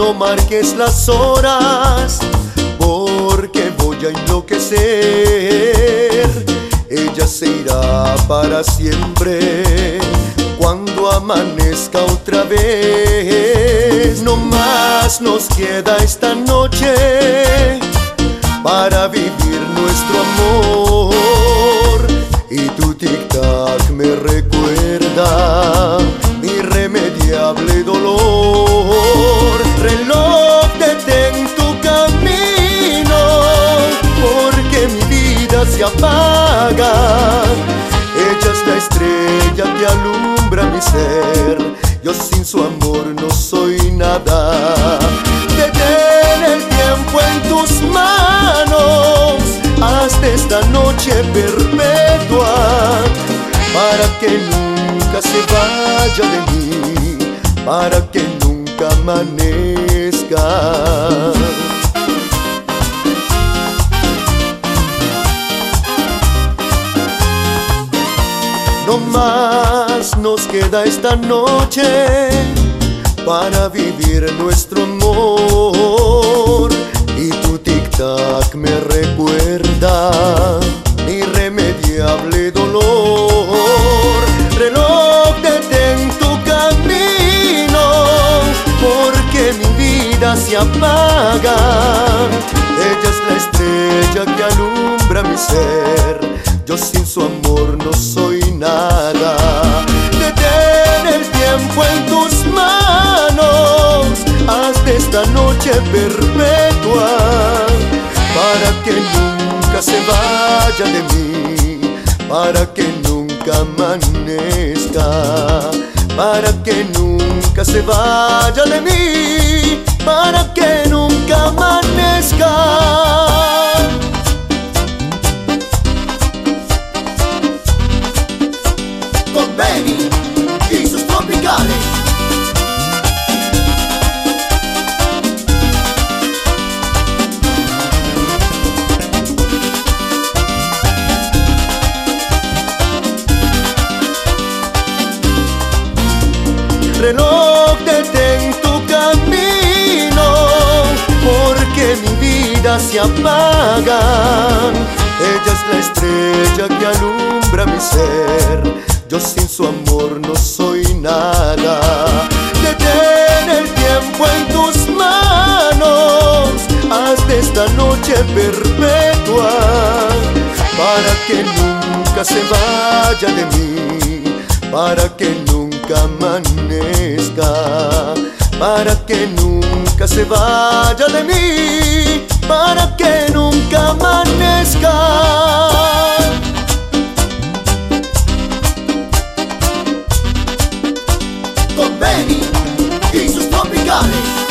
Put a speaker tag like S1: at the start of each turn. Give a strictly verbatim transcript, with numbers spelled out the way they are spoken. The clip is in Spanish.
S1: no marques las horas, porque voy a enloquecer. Ella se irá para siempre cuando amanezca otra vez. No más nos queda esta noche para vivir nuestro amor. Y tu tic-tac me recuerda mi irremediable dolor. Reloj, detén tu camino, porque mi vida se apaga. Ella es la estrella que alumbra mi ser, yo sin su amor no soy nada. Detén el tiempo en tus manos, haz de esta noche perpetua, para que nunca se vaya de mí, para que nunca amanezca. No más nos queda esta noche para vivir nuestro amor. Y tu tic-tac me recuerda mi irremediable dolor. Reloj, detén tu camino, porque mi vida se apaga. Ella es la estrella que alumbra mi ser, yo sin su amor no soy nada. Detén el tiempo en tus manos, haz de esta noche perpetua, para que nunca se vaya de mí, para que nunca amanezca, para que nunca se vaya de mí, para que nunca amanezca.
S2: Benny y sus tropicales.
S1: Reloj, detén tu camino, porque mi vida se apaga. Ella es la estrella que alumbra mi ser, yo sin su amor no soy nada. Detén el tiempo en tus manos, haz de esta noche perpetua, para que nunca se vaya de mí, para que nunca amanezca, para que nunca se vaya de mí, para que nunca amanezca.
S2: Benny y sus tropicales.